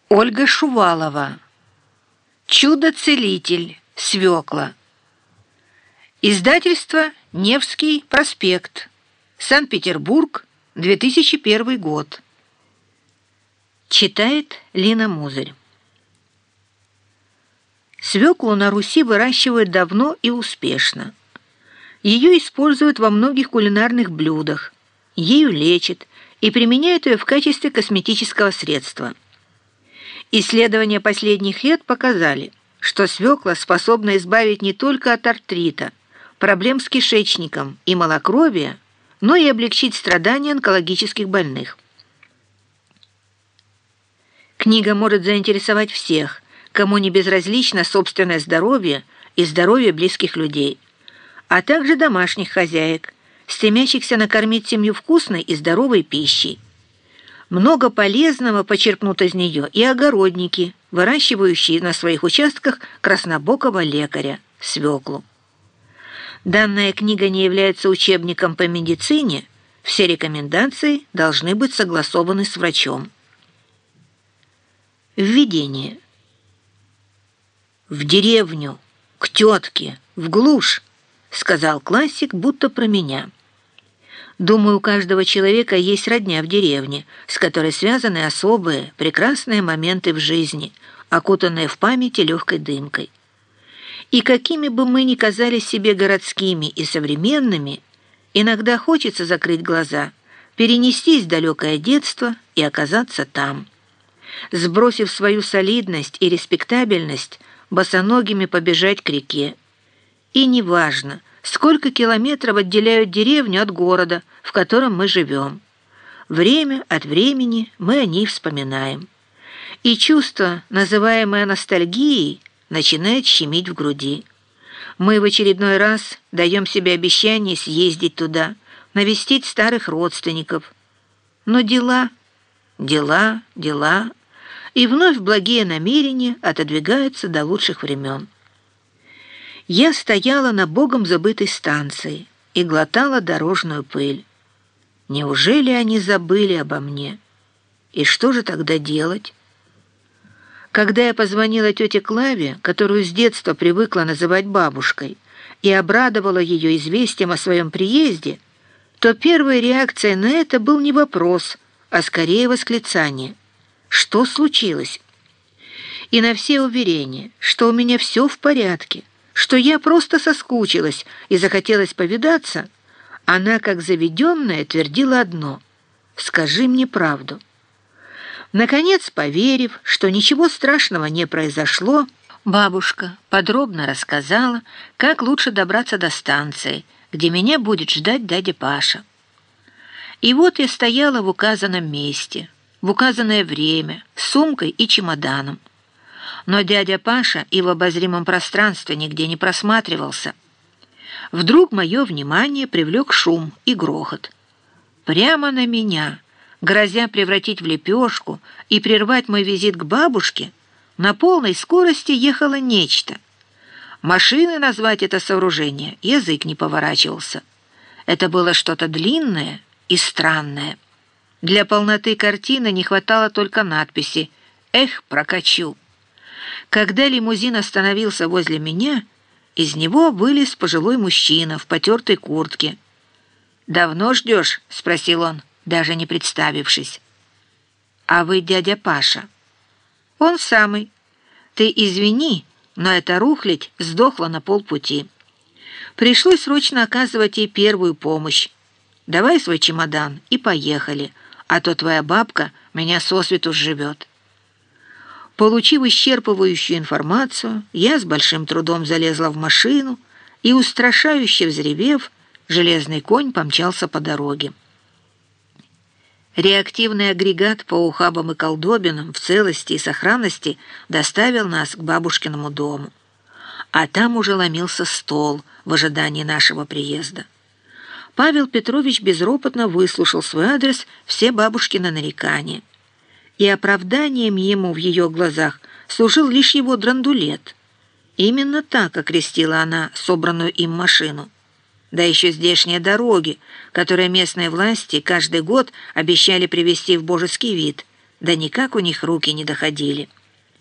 Ольга Шувалова. «Чудо-целитель. Свекла». Издательство «Невский проспект». Санкт-Петербург, 2001 год. Читает Лина Музырь. Свеклу на Руси выращивают давно и успешно. Ее используют во многих кулинарных блюдах, ею лечат и применяют ее в качестве косметического средства. Исследования последних лет показали, что свекла способна избавить не только от артрита, проблем с кишечником и малокровия, но и облегчить страдания онкологических больных. Книга может заинтересовать всех, кому не безразлично собственное здоровье и здоровье близких людей, а также домашних хозяек, стремящихся накормить семью вкусной и здоровой пищей. Много полезного почерпнут из нее и огородники, выращивающие на своих участках краснобокого лекаря – свеклу. Данная книга не является учебником по медицине, все рекомендации должны быть согласованы с врачом. Введение. «В деревню, к тетке, в глушь», — сказал классик, будто про меня. Думаю, у каждого человека есть родня в деревне, с которой связаны особые, прекрасные моменты в жизни, окутанные в памяти легкой дымкой. И какими бы мы ни казались себе городскими и современными, иногда хочется закрыть глаза, перенестись в далекое детство и оказаться там. Сбросив свою солидность и респектабельность, босоногими побежать к реке. И неважно, сколько километров отделяют деревню от города, в котором мы живем. Время от времени мы о ней вспоминаем. И чувство, называемое ностальгией, начинает щемить в груди. Мы в очередной раз даем себе обещание съездить туда, навестить старых родственников. Но дела, и вновь благие намерения отодвигаются до лучших времен. Я стояла на богом забытой станции и глотала дорожную пыль. Неужели они забыли обо мне? И что же тогда делать? Когда я позвонила тете Клаве, которую с детства привыкла называть бабушкой, и обрадовала ее известием о своем приезде, то первой реакцией на это был не вопрос, а скорее восклицание. Что случилось? И на все уверения, что у меня все в порядке, что я просто соскучилась и захотелось повидаться, она, как заведенная, твердила одно: «Скажи мне правду». Наконец, поверив, что ничего страшного не произошло, бабушка подробно рассказала, как лучше добраться до станции, где меня будет ждать дядя Паша. И вот я стояла в указанном месте, в указанное время, с сумкой и чемоданом. Но дядя Паша и в обозримом пространстве нигде не просматривался. Вдруг мое внимание привлек шум и грохот. Прямо на меня, грозя превратить в лепешку и прервать мой визит к бабушке, на полной скорости ехало нечто. Машиной назвать это сооружение язык не поворачивался. Это было что-то длинное и странное. Для полноты картины не хватало только надписи «Эх, прокачу». Когда лимузин остановился возле меня, из него вылез пожилой мужчина в потертой куртке. «Давно ждешь?» — спросил он, даже не представившись. «А вы дядя Паша?» «Он самый. Ты извини, но эта рухлядь сдохла на полпути. Пришлось срочно оказывать ей первую помощь. Давай свой чемодан и поехали, а то твоя бабка меня сосвету сживет». Получив исчерпывающую информацию, я с большим трудом залезла в машину и, устрашающе взревев, железный конь помчался по дороге. Реактивный агрегат по ухабам и колдобинам в целости и сохранности доставил нас к бабушкиному дому. А там уже ломился стол в ожидании нашего приезда. Павел Петрович безропотно выслушал свой адрес все бабушкины нарекания. И оправданием ему в ее глазах служил лишь его драндулет. Именно так окрестила она собранную им машину. Да еще здешние дороги, которые местные власти каждый год обещали привести в божеский вид, Да никак у них руки не доходили.